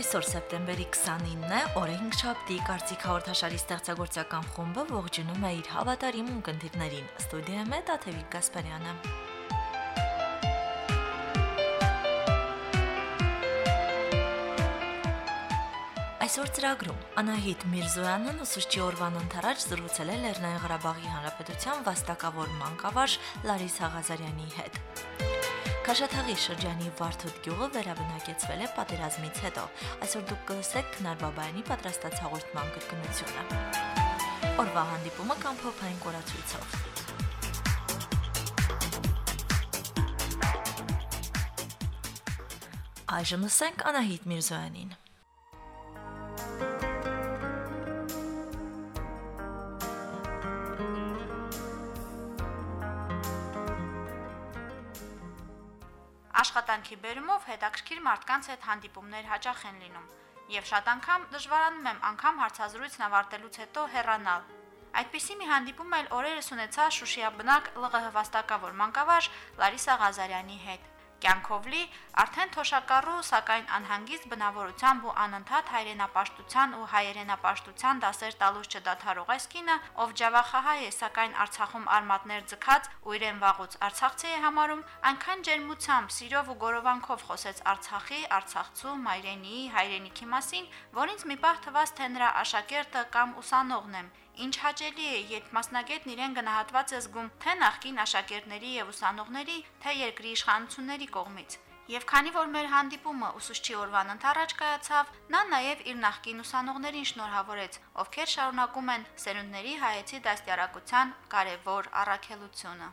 Այսօր սեպտեմբերի 29-ն է, օրը 5-շաբթի, Կարծիք հաղորդաշարի ստեղծագործական խումբը ողջունում է իր հավատարիմ ունկնդիրներին։ Ստուդիայում է Տաթևիկ Գասպարյանը։ Այսօր ծրագրում Անահիտ Միրզոյանն ուսուցչի օրվան ընթരാճ զրուցել է Լեռնային Ղարաբաղի Հանրապետության վաստակավոր մանկավարժ Լարիսա Ղազարյանի հետ։ Քաշաթաղի շրջանի Վարդուտ գյուղը վերաբնակեցվել է պատերազմից հետո։ Այսօր դուք կլսեք Քնար Բաբայանի պատրաստած հաղորդման կրկնությունը։ Օրվա հանդիպումը կամ փոփային կորացույցով։ Այժմ լսենք Անահիտ Միրզոյանին։ Աշխատանքի բերումով հետաքրքիր մարդկանց հետ հանդիպումներ հաճախ են լինում, եւ շատ անգամ դժվարանում եմ անգամ հարցազրույցն ավարտելուց հետո հեռանալ։ Այդպիսի մի հանդիպում էլ օրերս ունեցա Շուշիաբնակ ԼՂՀ վաստակավոր մանկավարժ Լարիսա Ղազարյանի հետ։ Կյանքով լի, արդեն թոշակառու, սակայն անհանգիստ բնավորությամբ ու անընդհատ հայրենապաշտության ու հայերենապաշտության դասեր տալուց չդադարող այս կինը, ով ջավախահայ է, սակայն Արցախում արմատներ ձգած ու իրեն վաղուց արցախցի է համարում, այնքան ջերմությամբ, սիրով ու գորովանքով խոսեց Արցախի, արցախցու, մայրենիի, հայրենիքի մասին, որ ինձ մի պահ թվաց, թե նրա աշակերտը կամ ուսանողն եմ։ Ինչ հաճելի է, երբ մասնագետն իրեն գնահատված է զգում թե նախկին աշակերտների եւ ուսանողների, թե երկրի իշխանությունների կողմից։ Եվ քանի որ մեր հանդիպումը ուսուցչի օրվան ընթരാճ կայացավ, նա նաեւ իր նախկին ուսանողներին շնորհավորեց, ովքեր շարունակում են սերունդների հայեցի դաստիարակության կարևոր առաքելությունը։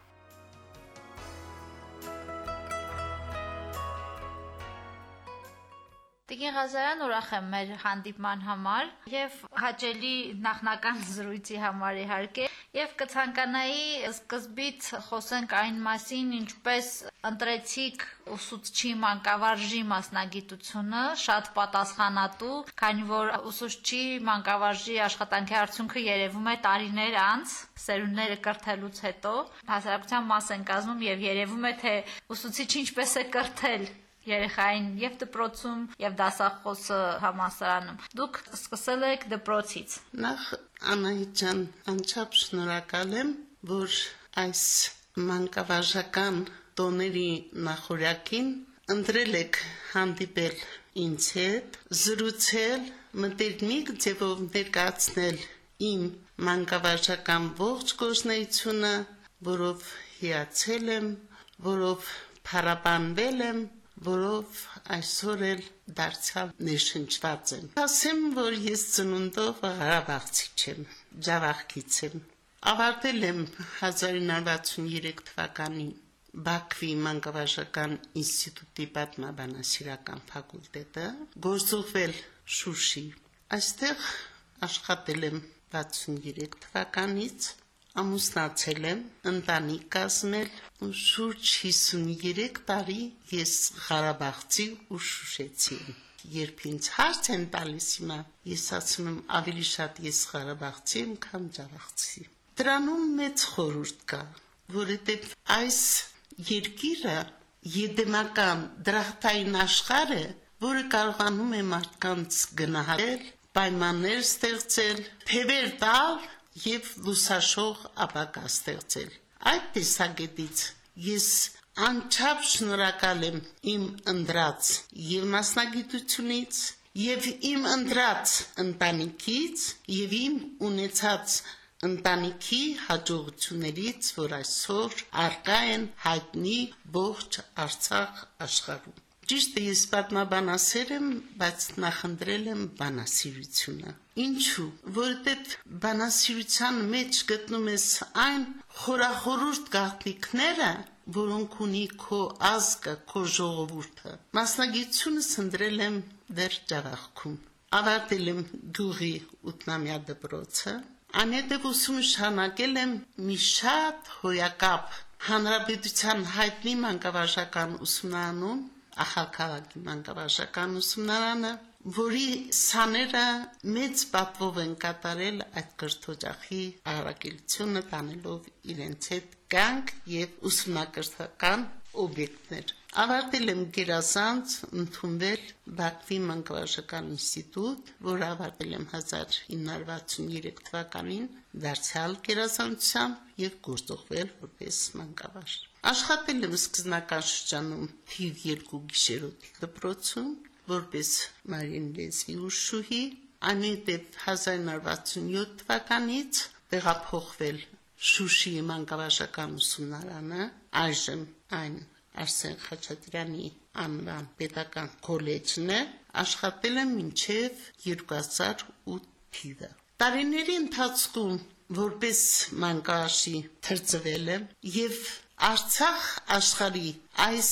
Տիկին Ղազարյան, ուրախ եմ մեր հանդիպման համար եւ հաճելի նախնական զրույցի համար իհարկե, եւ կցանկանայի սկզբից խոսենք այն մասին, ինչպես ընտրեցիք ուսուցչի մանկավարժի մասնագիտությունը, շատ պատասխանատու, քանի որ ուսուցչի մանկավարժի աշխատանքի արդյունքը երևում է տարիներ անց, սերունդները կրթելուց հետո, հասարակության մաս են կազմում եւ երևում է թե ուսուցիչը ինչպես է կրթել երեխային եւ դպրոցում եւ դասախոսը համալսարանում։ Դուք սկսել եք դպրոցից։ Նախ Անահիտ ջան, անչափ շնորհակալ եմ, որ այս մանկավարժական տոների նախորյակին ընտրել եք հանդիպել ինձ հետ, զրուցել, մտերմիկ ձևով ներկայացնել իմ մանկավարժական ողջ գործունեությունը, որով հիացել եմ, որով փառաբանվել եմ, որով այսօր էլ դարձյալ ներշնչված եմ։ Ասեմ, որ ես ծնունդով Ղարաբաղցի չեմ, Ջավախքից եմ։ Ավարտել եմ 1963 թվականին Բաքվի մանկավարժական ինստիտուտի պատմաբանասիրական ֆակուլտետը, գործուղվել Շուշի։ Այստեղ աշխատել եմ 63 թվականից, ամուսնացել եմ, ընտանիք կազմել ու շուրջ 53 տարի ես Ղարաբաղցի ու շուշեցի եմ։ Երբ ինձ հարց են տալիս հիմա, ես ասում եմ ավելի շատ ես Ղարաբաղցի եմ, քան ջավախցի։ Դրանում մեծ խորհուրդ կա, որովհետև այս երկիրը եդեմական դրախտային աշխարհ է, որը կարողանում է մարդկանց գնահատել, պայմաններ ստեղծել, թևեր տալ եւ լուսաշող ապագա ստեղծել։ Այդ տեսակետից ես անչափ շնորհակալ եմ իմ ընտրած եւ մասնագիտությունից եւ իմ ընտրած ընտանիքից եւ իմ ունեցած ընտանիքի հաջողություններից, որ այսօր առկա են հայտնի ողջ Արցախ աշխարհում։ Ճիշտ է, ես պատմաբանասեր եմ, բայց նախընտրել եմ բանասիրությունը։ Ինչու՞, որովհետև բանասիրության մեջ գտնում ես այն խորախորուրդ գաղտնիքները, որոնք ունի քո ազգը, քո ժողովուրդը։ Մասնագիտությունս ընտրել եմ դեռ Ջավախքում։ Ավարտել եմ գյուղի 8-ամյա դպրոցը։ Անհետև ուսումը շարունակել եմ մի շատ հոյակապ հանրապետության հայտնի մանկավարժական ուսումնարանում, Ախալքաղաքի մանկավարժական ուսումնարանը, որի սաները մեծ պատվով են կատարել այդ կրթօջախի առաքելությունը տանելով իրենց հետ կյանք եւ ուսումնակրթական օբյեկտներ։ Ավարտել եմ գերազանց, ընդունվել Բաքվի մանկավարժական ինստիտուտ, որ ավարտել եմ 1963 թվականին, դարձյալ գերազանցությամբ եւ գործողվել որպես մանկավարժ։ Աշխատել եմ սկզբնական շրջանում թիվ 2 գիշերօթի դպրոցում, որպես մարին լեզվի ուսուցչուհի, այնուհետև 1967 թվականից տեղափոխվել Շուշիի մանկավարժական ուսումնարանը, այժմ այն Արսեն Խաչատրյանի անվան պետական քոլեջն է, աշխատել եմ մինչև 2008 թիվը։ Տարիների ընթացքում որպես մանկավարժի թրծվել եմ եւ Արցախ աշխարհի այս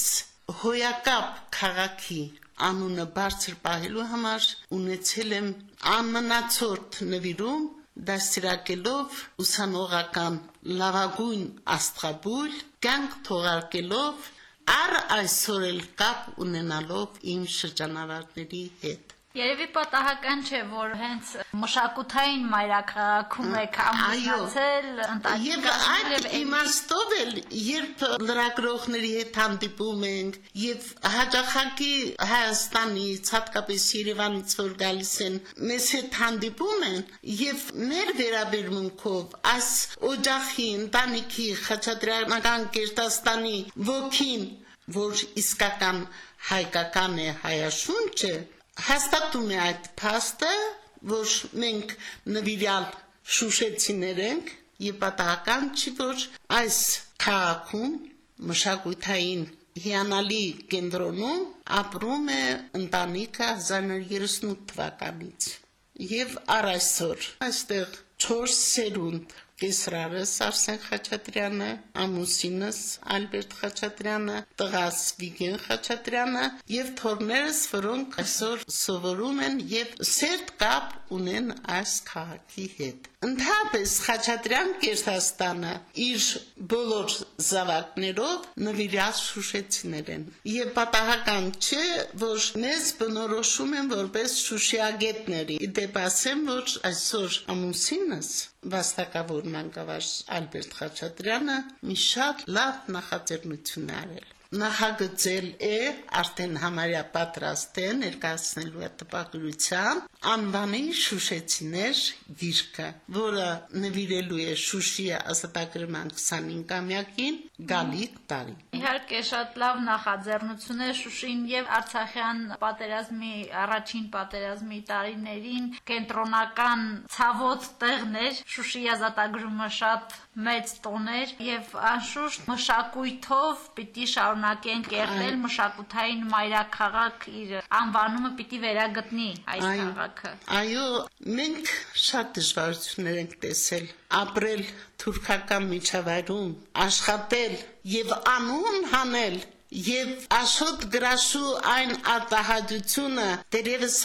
հոյակապ քաղաքի անունը բարձր պահելու համար ունեցել եմ անմնացորդ նվիրում, դաստիարակելով ուսանողական լավագույն աստղաբույլ, կյանք թողարկելով, առ այսօր էլ կապ ունենալով իմ շրջանավարտների հետ։ Երևի պատահական չէ, որ հենց մշակութային մայրաքաղաքում եք ամուսնացել, Եվ այդ իմաստով էլ, երբ լրագրողների հետ հանդիպում ենք, եւ հաճախակի Հայաստանից, հատկապես Երևանից, որ գալիս են, մեզ հետ հանդիպում են, եւ մեր վերաբերմունքով այս օջախի, ընտանիքի, Խաչատրյանական Կերտաստանի ոգին, որ իսկական հայկական է, հայաշունչ է, հաստատում է այդ փաստը, որ մենք նվիրյալ շուշեցիներ ենք եւ պատահական չի, որ այս քաղաքում մշակութային հիանալի կենտրոնում ապրում է ընտանիքը 1938 թվականից եւ առ այսօր այստեղ 4 սերունդ կեսրարս Արսեն Խաչատրյանը, ամուսինս Ալբերտ Խաչատրյանը, տղաս Վիգեն Խաչատրյանը եւ թորներս, որոնք այսօր սովորում են եւ սերտ կապ ունեն այս քաղաքի հետ։ Ընդհանրապես Խաչատրյան Կերտաստանը իր բոլոր զավակներով նվիրած շուշեցիներ են եւ պատահական չէ, որ մեզ բնորոշում են որպես շուշիագետների։ Դեպ ասեմ, որ այսօր ամուսինս վաստակավոր մանկավարժ Ալբերտ Խաչատրյանը մի շատ լավ նախաձեռնություն է արել։ Նախագծել է արդեն համարյա պատրաստ է ներկայացնելու տպագրության անվանի Շուշեցիներ գիրքը, որը նվիրելու է Շուշիի ազատագրման 25-ամյակին գալիք տարի։ Իհարկե շատ լավ նախաձեռնություն է Շուշին եւ Արցախյան պատերազմի առաջին պատերազմի տարիներին կենտրոնական ցավոտ տեղներ, Շուշիի ազատագրումը շատ մեծ տոն էր եւ անշուշտ մշակույթով պիտի շարունակեն կերտել մշակութային մայրաքաղաք իր անվանումը պիտի վերագտնի այս քաղաքը։ Այո, մենք շատ դժվարություններ ենք տեսել, ապրել թուրքական միջավայրում, աշխատել եւ անուն հանել Եվ Աշոտ գրաշու այն արտահայտությունը դերևս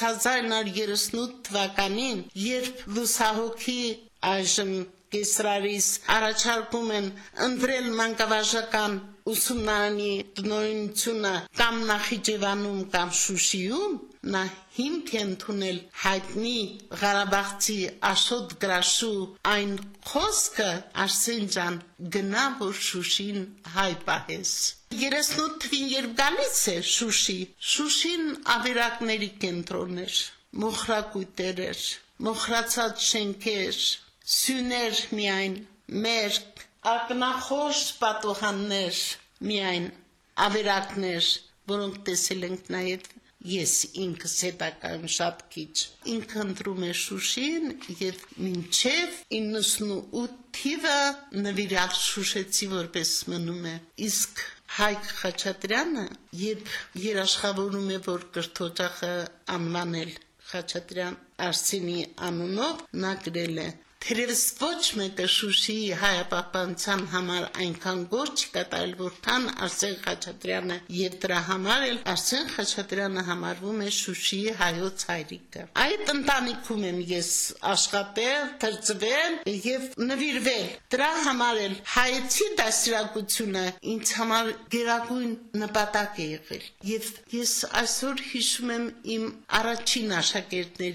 1938 թվականին, երբ լուսահոգի այժմ կեսրարիս առաջարկում են ընտրել մանկավարժական ուսումնարանի տնօրինությունը կամ Նախիջևանում կամ Շուշիում, նա հիմք է ընդունել հայտնի Ղարաբաղցի Աշոտ գրաշու այն խոսքը, Արսեն ջան, գնա որ Շուշին հայ պահես։ 38 թվին երբ գալիս է Շուշի, Շուշին ավերակների կենտրոն էր, մոխրակույտեր էր, մոխրացած շենքեր, սյուներ միայն, մերկ, ակնախոս պատուհաններ միայն, ավերակներ, որոնք տեսել ենք նաև ես ինքս հետակայում շատ քիչ։ Ինքը ընտրում է Շուշին եւ մինչեւ 98 թիվը նվիրյալ Շուշեցի որպես մնում է։ Իսկ Հայկ Խաչատրյանը, երբ երաշխավորում է, որ կրթօջախը անվանել Խաչատրյան Արսենի անունով, նա գրել է. Թերևս ոչ մեկը Շուշիի հայապահպանության համար այնքան գործ չկատարել, որքան Արսեն Խաչատրյանը, եւ դրա համար էլ Արսեն Խաչատրյանը համարվում է Շուշիի հայոց հայրիկը։ Այդ ընտանիքում եմ ես աշխատել, թրծվել եւ նվիրվել։ Դրա համար էլ հայեցի դաստիարակությունը ինձ համար գերագույն նպատակ է եղել։ Եվ ես այսօր հիշում եմ իմ առաջին աշակերտներին,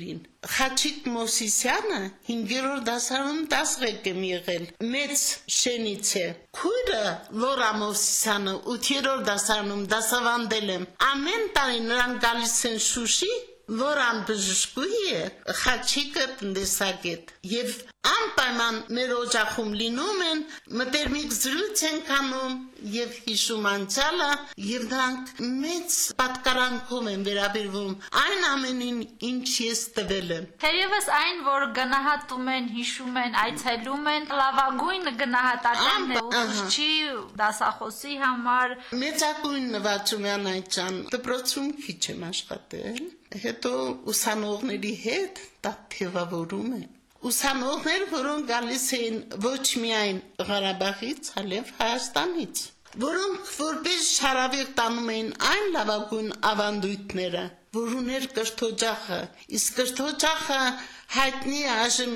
Խաչիկ Մովսիսյանը 5-րդ դասարանում դասղեկ եմ եղել, մեծ շենից է։ Քույրը Լորա Մովսիսյանը 8-րդ դասարանում դասավանդել եմ։ Ամեն տարի նրանք գալիս են Շուշի, Լորան բժշկուհի է, Խաչիկը տնտեսագետ։ Եվ անպայման մեր օջախում լինում են, մտերմիկ զրույց են կանում եւ հիշում անցյալը, եւ նրանք մեծ պատկարանքով են վերաբերվում այն ամենին, ինչ ես տվել եմ։ Թերևս այն, որ գնահատում են, հիշում են, այցելում են, լավագույն գնահատականն է ուսուցչի, դասախոսի համար։ Մեծագույն նվաճումյան այդժան դպրոցում քիչ եմ աշխատել, հետո ուսանողների հետ դա թևավորում է։ Ուսանողներ, որոնք գալիս էին ոչ միայն Ղարաբաղից, այլև Հայաստանից, որոնք որպես շարավիղ տանում էին այն լավագույն ավանդույթները, որ ուներ կրթօջախը, իսկ կրթօջախը հայտնի է այժմ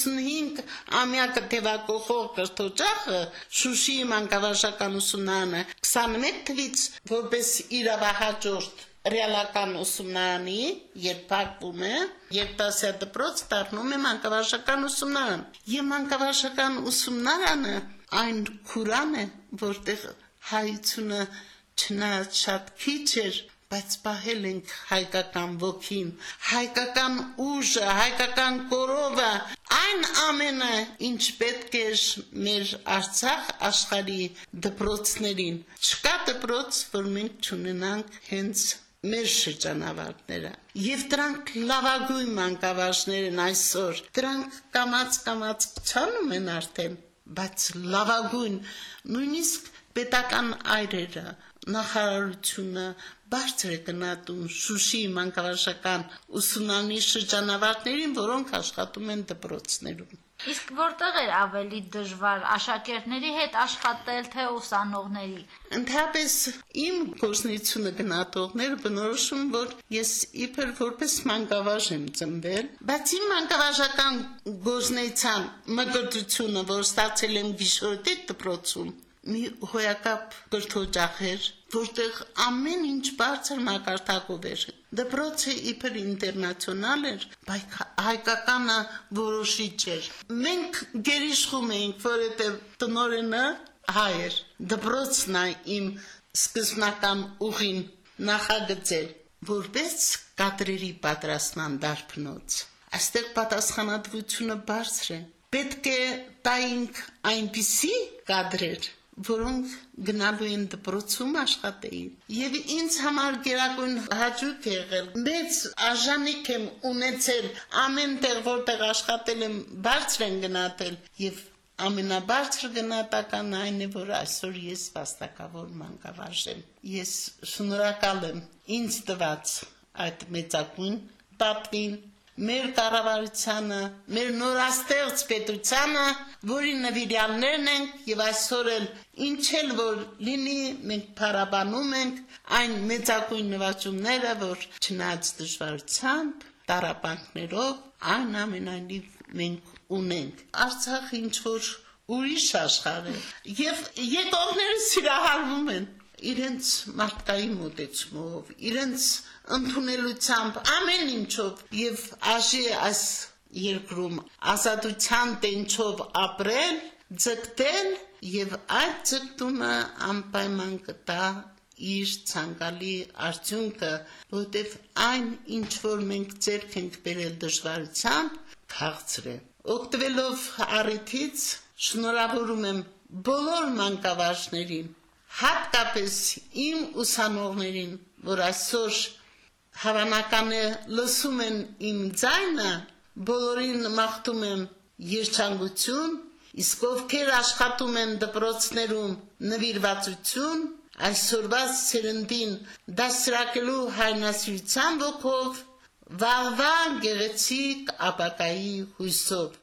95 ամյակը թևակողող կրթօջախը Շուշիի մանկավարժական ուսումնարանը 21 թվից որպես իրավահաջորդ ռեալական ուսումնարանի երբ փակվում է, երկտասյա դպրոց դառնում է մանկավարժական ուսումնարան։ Եվ մանկավարժական ուսումնարանը այն քուրան է, որտեղ հայությունը չնայած շատ քիչ էր, բայց պահել ենք հայկական ոգին, հայկական ուժը, հայկական կորովը, այն ամենը, ինչ պետք էր մեր Արցախ աշխարհի դպրոցներին։ Չկա դպրոց, որ մենք չունենանք հենց մեր շրջանավարտները։ Եվ դրանք լավագույն մանկավարժներ են այսօր։ Դրանք կամաց ցանում են արդեն, բայց լավագույն, նույնիսկ պետական այրերը, նախարարությունը բարձր է գնահատում Շուշիի մանկավարժական ուսումնարանի շրջանավարտներին, որոնք աշխատում են դպրոցներում։ Իսկ որտեղ էր ավելի դժվար աշակերտների հետ աշխատել, թե ուսանողների։ Ընդհանրապես իմ գործունեությունը գնահատողները բնորոշում, որ ես իբր որպես մանկավարժ եմ ծնվել, բայց իմ մանկավարժական գործունեության մգրտությունը, որ ստացել եմ Գիշորոտի դպրոցում, մի հոյակապ կրթօջախ էր, որտեղ ամեն ինչ բարձր մակարդակով էր։ Դպրոցը իբր ինտերնացիոնալ էր, բայց հայկականը որոշիչ էր։ Մենք գերիշխում էինք, որովհետև տնօրենը հայ էր։ Դպրոցն է իմ սկզբնական ուղին նախագծել, որպես կադրերի պատրաստման դարբնոց։ Այստեղ պատասխանատվությունը բարձր է։ Պետք է տայինք այնպիսի կադրեր, որոնք գնալու են դպրոցում աշխատեին։ Եվ ինձ համար գերագույն հաճույք է եղել։ Մեծ արժանիք եմ ունեցել ամեն տեղ, որտեղ աշխատել եմ, բարձր են գնահատել եւ ամենաբարձր գնահատականն այն է, որ այսօր ես վաստակավոր մանկավարժ եմ։ Ես շնորհակալ եմ ինձ տված այդ մեծագույն պատվին, մեր կառավարությանը, մեր նորաստեղծ պետությանը, որի նվիրյալներն ենք եւ այսօր էլ ինչ էլ որ լինի, մենք փառաբանում ենք այն մեծագույն նվաճումները, որ չնայած դժվարությամբ, տառապանքներով, այն ամենայնիվ մենք ունենք։ Արցախ ինչ որ ուրիշ աշխարհ է եւ եկողները սիրահարվում են իրենց մարդկային մոտեցումով, իրենց ընդունելությամբ, ամեն ինչով եւ աժի այս երկրում ազատության տենչով ապրել, ձգտել եւ այդ ձգտումը անպայման կտա իր ցանկալի արդյունքը, որտեւ այն ինչ որ մենք ձեռք ենք բերել դժվարությամբ, քաղցր է։ Օգտվելով առիթից շնորհավորում եմ բոլոր մանկավարժներին, հատկապես իմ ուսանողներին, որ այսօր հավանական է լսում են իմ ձայնը, բոլորին մաղթում եմ երջանկություն, իսկ ովքեր աշխատում են դպրոցներում նվիրվածություն, այսօրվա սերնդին դասրակելու հայրենասիրության ոգով, վաղվա գեղեցիկ ապագայի հույսով։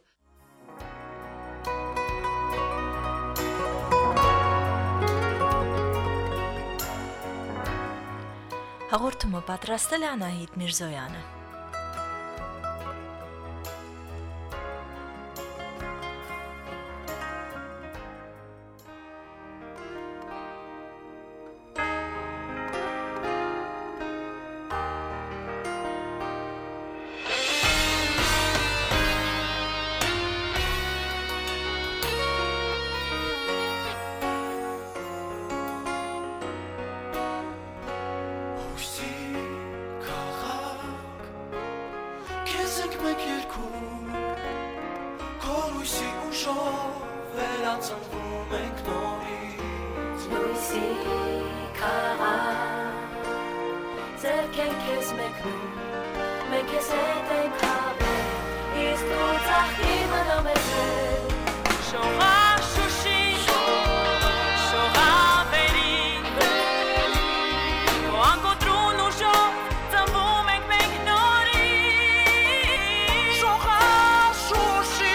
Հաղորդումը պատրաստել է Անահիտ Միրզոյանը։ մեկ երկում Քո լույսի ուժով վերածնվում ենք նորից Լույսի քաղաք Ձեռք ենք քեզ մեկնում Մենք ես հետ ենք հավել Իսկ դու ծաղկի մնա մեզ հետ Շողա Շուշի Շողա Վերի Քո անկոտրուն ուժով ծնվում ենք մենք նորից Շողա Շուշի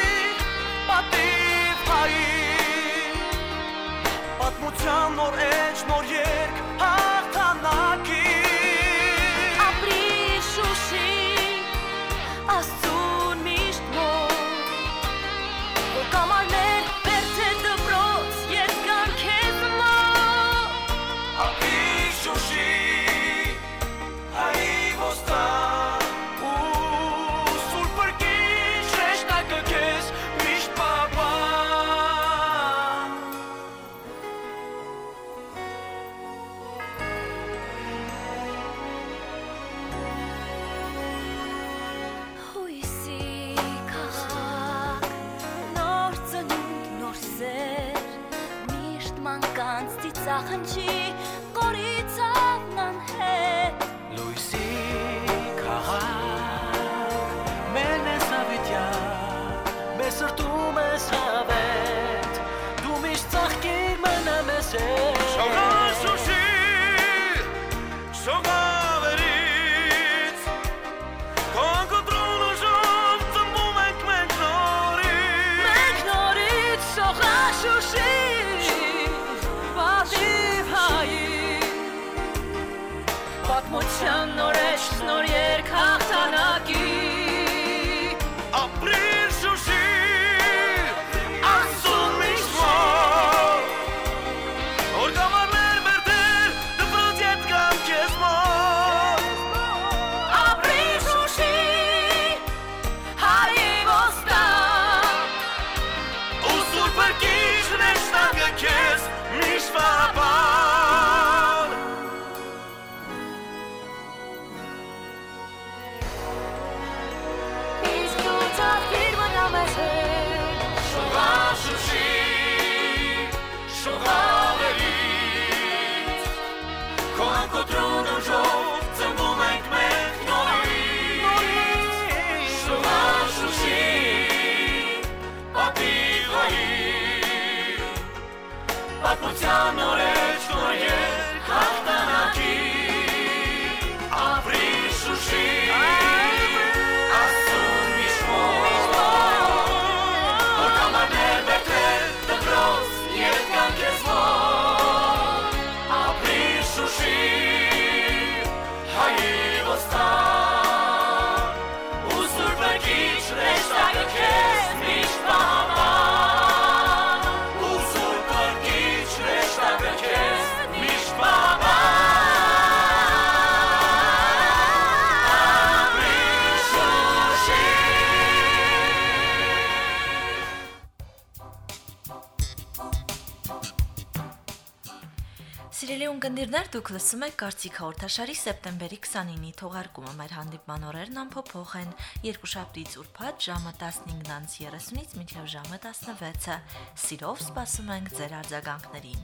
պատիվ հայի Պատմության նոր էջ նոր երկ հաղթանակի Ապրի Շուշի Աստծուն միշտ մոտ Որ կամարներ բերթե դպրոց Ետ կան քեզ մոտ Ապրի Շուշի հայի ոստան ու սուրբ բրգի շեշտակը քեզ միշտ պահպան Հույսի քաղաք Նոր ծնունդ նոր սեր Միշտ մանկանց ծիծաղնջի Կորիցավն անհետ Լույսի քաղաք մերն ես ավիտյան մեզ սրտում ես հավետ դու միշտ ծաղկիր մնա մեզ հետ Շողա Շուշի շողա Վերից քո անկոտրուն ուժով ծնվում ենք մենք նորից Մենք նորից շողա Շուշի Պատիվ հայի Պատմության նոր էջ նոր երկ հաղթանակի Ապրիր Շուշի Աստծուն միշտ մոտ Որ կամարներ բերդեր դպրոց ետ կան քեզ մոտ Ապրի Շուշի Հայի ոստան ու սուրբ բրգիշ նեշտակը քեզ միշտ պահպան Իսկ դու ծաղկիր մնա մեզ հետ Շողա Շուշի շողա Վերից քո անկոտրուն ուժով ծնվում ենք մենք նորից Շողա Շուշի պատիվ հայի պատմության նոր էջ նոր երկ հաղթանակի Ապրի Շուշի Աստծուն միշտ մոտ Որ կամարներ բերդեր դպրոց ետ կան քեզ մոտ Ապրի Շուշի հայի ոստան ու սուրբ բրգիշ նեշտակը քեզ միշտ պահպան ու սուրբ բրգիշ նեշտակը քեզ միշտ պահպան Ապրի Շուշի Սիրելի ունկնդիրներ, դուք լսում եք Կարծիք հաղորդաշարի սեպտեմբերի 29-ի թողարկումը։ Մեր հանդիպման օրերն անփոփոխ են՝ երկուշաբթիից ուրբաթ ժամը 15:30-ից մինչև ժամը 16-ը։ Սիրով սպասում ենք ձեր արձագանքներին։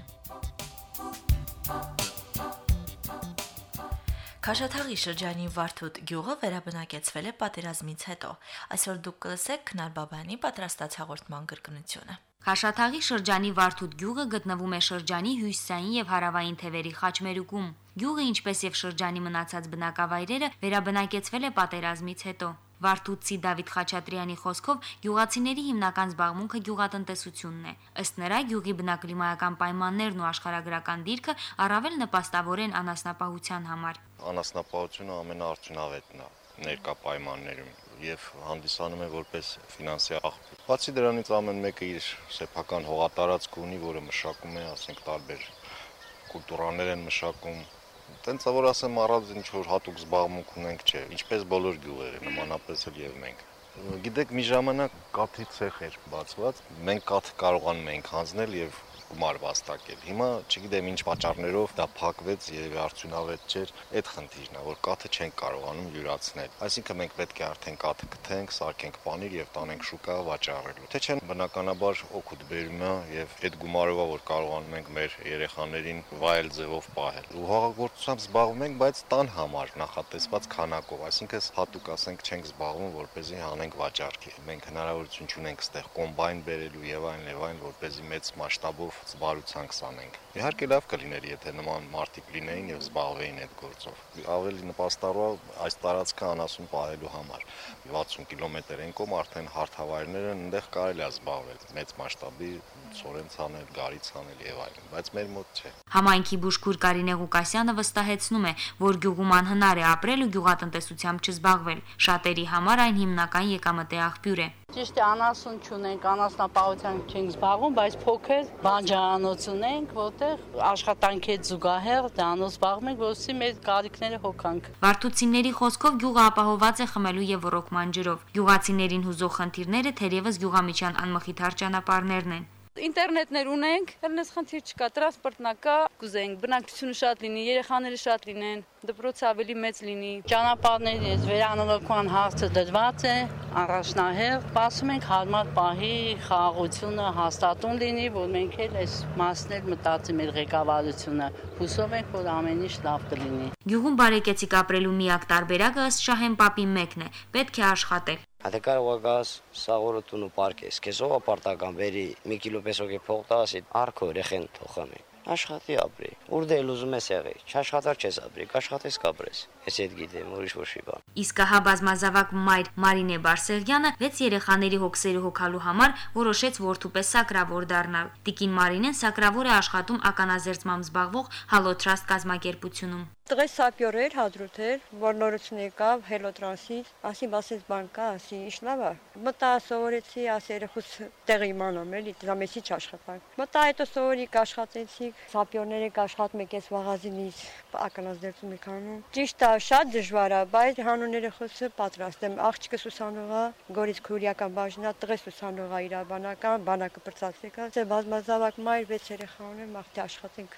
Քաշաթաղի շրջանի Վարդուտ գյուղը վերաբնակեցվել է պատերազմից հետո։ Այսօր դուք կլսեք Քնար Բաբայանի պատրաստած հաղորդման կրկնությունը։ Քաշաթաղի շրջանի Վարդուտ գյուղը գտնվում է շրջանի հյուսիսային եւ հարավային թևերի խաչմերուկում։ Գյուղը, ինչպես եւ շրջանի մնացած բնակավայրերը, վերաբնակեցվել է պատերազմից հետո։ Վարդուտցի Դավիթ Խաչատրյանի խոսքով գյուղացիների հիմնական զբաղմունքը գյուղատնտեսությունն է։ Ըստ նրա, գյուղի բնակլիմայական պայմաններն ու աշխարհագրական դիրքը առավել նպաստավոր են անասնապահության համար։ Անասնապահությունը ամենաարդյունավետն է ներկա պայմաններում եւ հանդիսանում է որպես ֆինանսի աղբյուր։ Բացի դրանից ամեն մեկը իր սեփական հողատարածք ունի, որը մշակում է, ասենք, տարբեր կուլտուրաներ են մշակում։ Տենց որ ասեմ, առանց ինչ որ հատուկ զբաղմունք ունենք, չէ, ինչպես բոլոր գյուղերը, նմանապես էլ եւ մենք։ Գիտեք, մի ժամանակ կաթի ցեխ էր բացված, մենք կաթ կարողանում ենք հանձնել եւ գումար վաստակել։ Հիմա չգիտեմ ինչ պատճառներով դա փակվեց եւ արդյունավետ չէր։ Այդ խնդիրն է, որ կաթը չենք կարողանում յուրացնել։ Այսինքն մենք պետք է արդեն կաթը գթենք, սարքենք պանիր եւ տանենք շուկա վաճառելու։ Թե չէ բնականաբար օգուտ բերում է եւ այդ գումարով որ կարողանում ենք մեր երեխաներին վայել ձևով պահել։ Ու հողագործությամբ զբաղվում ենք, բայց տան համար նախատեսված քանակով, այսինքն հատուկ ասենք չենք զբաղվում, որպեսզի հանենք վաճառքի։ Մենք հնարավորություն չունենք այստեղ կոմբայն բերելու եւ այլն, որպեսզի մեծ մասշտաբով զբաղեցանք սանենք։ Իհարկե լավ կլիներ, եթե նման մարտիկ լինեին եւ զբաղվեին այդ գործով։ Ավելի նպաստառու այս տարածքը անասուն պահելու համար 60 կիլոմետր են կողմ արդեն հարթավայրները այնտեղ կարելի է զբաղվել մեծ մասշտաբի ծորեն ցանել, գարի ցանել եւ այլն, բայց մեր մոտ չէ։ Համայնքի բուժքույր Կարինե Ղուկասյանը վստահեցնում է, որ գյուղում անհնար է ապրել ու գյուղատնտեսությամբ չզբաղվել։ Շատերի համար այն հիմնական եկամտի աղբյուր է։ Ճիշտ է, անասուն չունենք, անասնապահությամբ չենք զբաղվում, բայց փոքր բանջարանոց ունենք, որտեղ աշխատանքի զուգահեռ դրանով զբաղվում ենք, որովհետեւ մեր կարիքները հոգանք։ Վարդուցիների խոսքով գյուղը ապահոված է խմելու եւ ոռոգման ջրով։ Գյուղացիներին հուզող խնդիրները թերևս գյուղամիջյան անմխիթար ճանապարհներն են։ Ինտերնետներ ունենք, ելնես խնդիր չկա, տրանսպորտն կա, կուզենք, բնակչությունը շատ լինի, երեխաները շատ լինեն, դպրոցը ավելի մեծ լինի։ Ճանապարհների վերանորոգման հարցը դրված է, առաջնահերթ, սպասում ենք հարմար պահի խաղաղությունը հաստատուն լինի, որ մենք էլ այս մասն էլ մտածի մեր ղեկավարությունը, հուսով ենք, որ ամեն ինչ լավ կլինի։ Գյուղում բարեկեցիկ ապրելու միակ տարբերակը ըստ Շահեն պապի մեկն է՝ պետք է աշխատել։ Հատե կարող է գաս սաղորոտուն ու պարկես, քեզով ապարտական վերի մի կիլո պեսոք է փող տասի, արքո երեխեն թողամի։ Աշխատի ապրի, ուր դե ուզում ես եղի, չաշխատար չես ապրի, կաշխատես կապրես, ես այդ գիտեմ, ուրիշ ոչ մի բան։ Իսկ հա բազմազավակ մայր Մարինե Բարսեղյանը 6 երեխաների հոգսերը հոգալու համար որոշեց որդու պես սակրավոր դառնալ։ Տիկին Մարինեն սակրավոր է աշխատում ականազերծմամբ զբաղվող Հալոտրաստ կազմակերպությունում։ Տղես սապյոր էր, հադրութ էր, որ նորություն եկավ Հելոտրասից, ասի բասես բան կա, ասի ինչ լավ է։ Մտա սովորեցի, ասի երեխուս տեղը իմանամ էլի, դրա մեջի չաշխատանք։ Մտա հետո սովորիկ աշխատեցիք, սապյորներ եք աշխատում եք այս մաղազինից, ականազերծում եք անում։ Ճիշտ է, շատ դժվար է, բայց հանուն երեխուսը պատրաստ եմ։ Աղջիկս ուսանող է, Գորիս քուրիական բաժնա, տղես ուսանող է իրավաբանական, բանակը պրծացեք է։ Ձե բազմազավակ մայր 6 երեխա ունեմ, աղջի աշխատենք։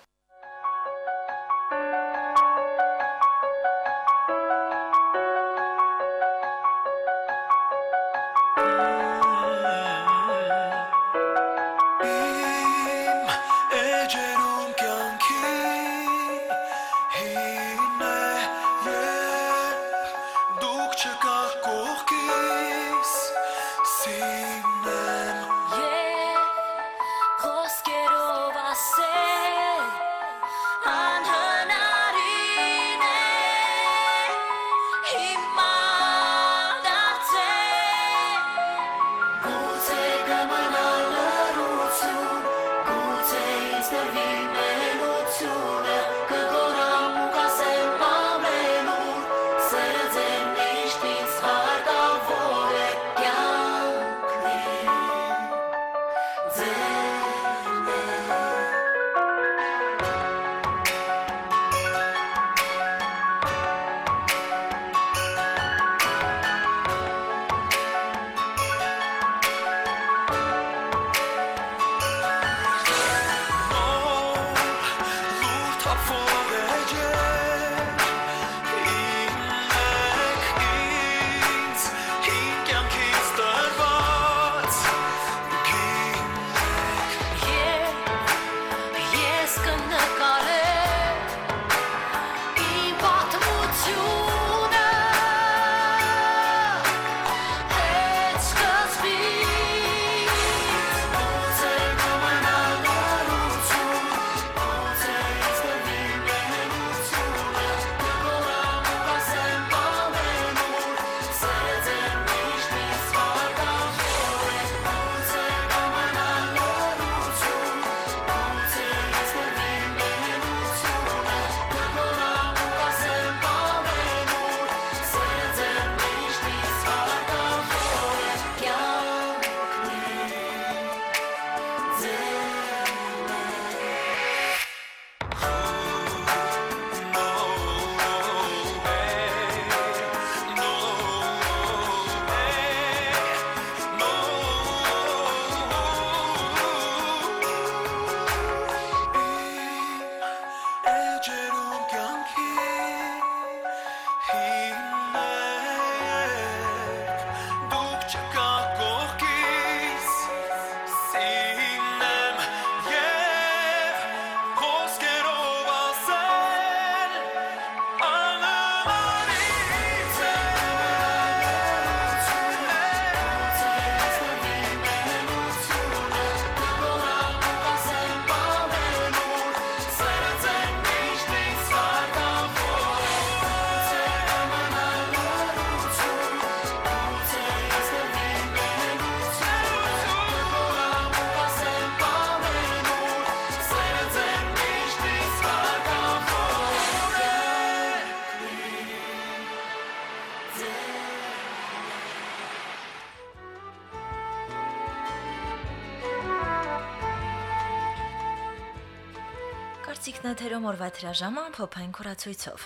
Կարծիքն եթերում օրվա հրաժամը ամփոփային կորացույցով։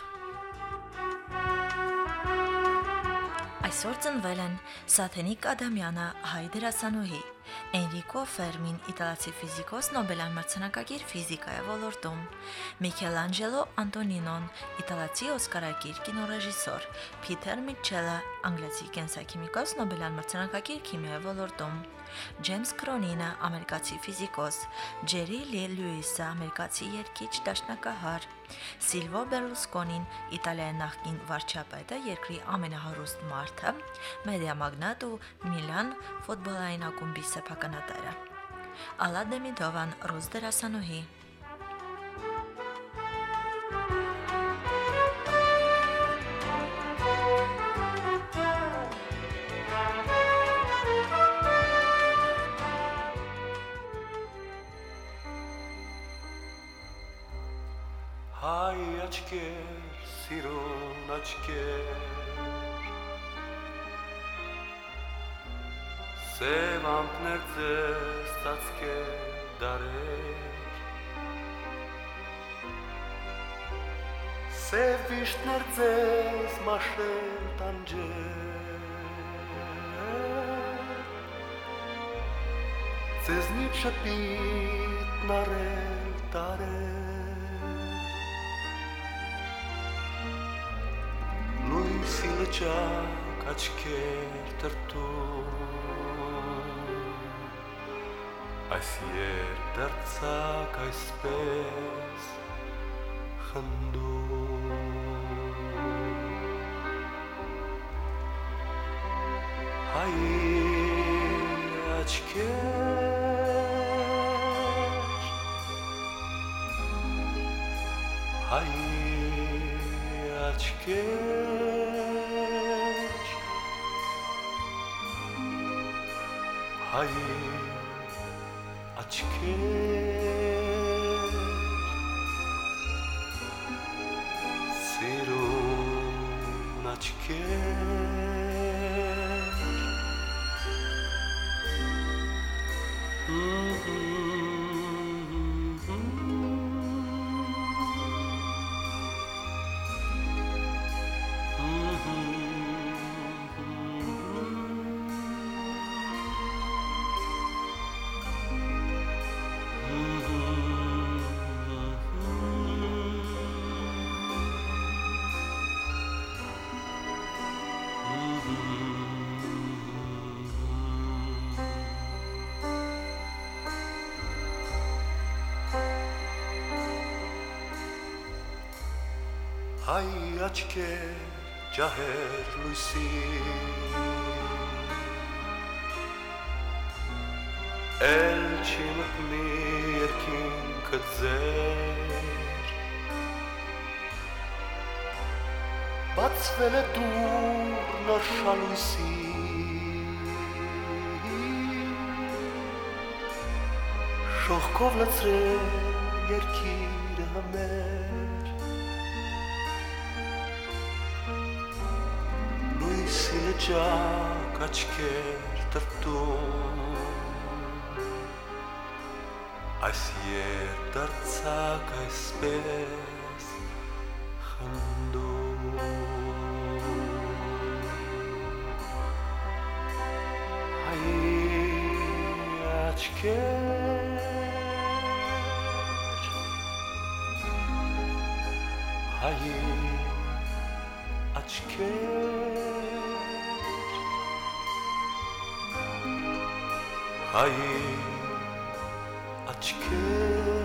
Այսօր ծնվել են Սաթենիկ Ադամյանը, հայ դերասանուհի, Էնրիկո Ֆերմին, իտալացի ֆիզիկոս, Նոբելյան մրցանակակիր ֆիզիկայի ոլորտում, Միքելանջելո Անտոնինոն, իտալացի օսկարակիր կինոռեժիսոր, Փիթեր Միչելը, անգլիացի կենսաքիմիկոս, Նոբելյան մրցանակակիր քիմիայի ոլորտում, Ջեյմս Քրոնինը, ամերիկացի ֆիզիկոս, Ջերի Լի Լյուիսը, ամերիկացի երգիչ, դաշնակահար, Սիլվո Բերլուսկոնին, Իտալիայի նախկին վարչապետը, երկրի ամենահարուստ մարդը, մեդիամագնատ ու Միլան ֆուտբոլային ակումբի սեփականատերը, Ալա Դեմիդովան, ռուս դերասանուհի, Հայ աչքեր, սիրուն աչքեր, սև ամպներ ձեզ ծածկեր դարեր, սև վիշտներ ձեզ մաշել տանջեր, ձեզնից շպիտն արել տարեր, լույսի լճակ աչքեր տրտում, այս երբ դարձակ այսպես խնդում, հայի աչքեր, հայի աչքեր, հայի աչքեր, սիրուն աչքեր, հայ աչքեր ջահեր լույսի, էլ չի մտնի երկինքը ձեր, բացվել է դուռն արշալույսի, շողքով լցրել երկիրը մեր, լույսի լճակ աչքեր տրտում, այս երբ դարձակ այսպես խնդում, հայի աչքեր, հայի աչքեր, հայի աչքեր,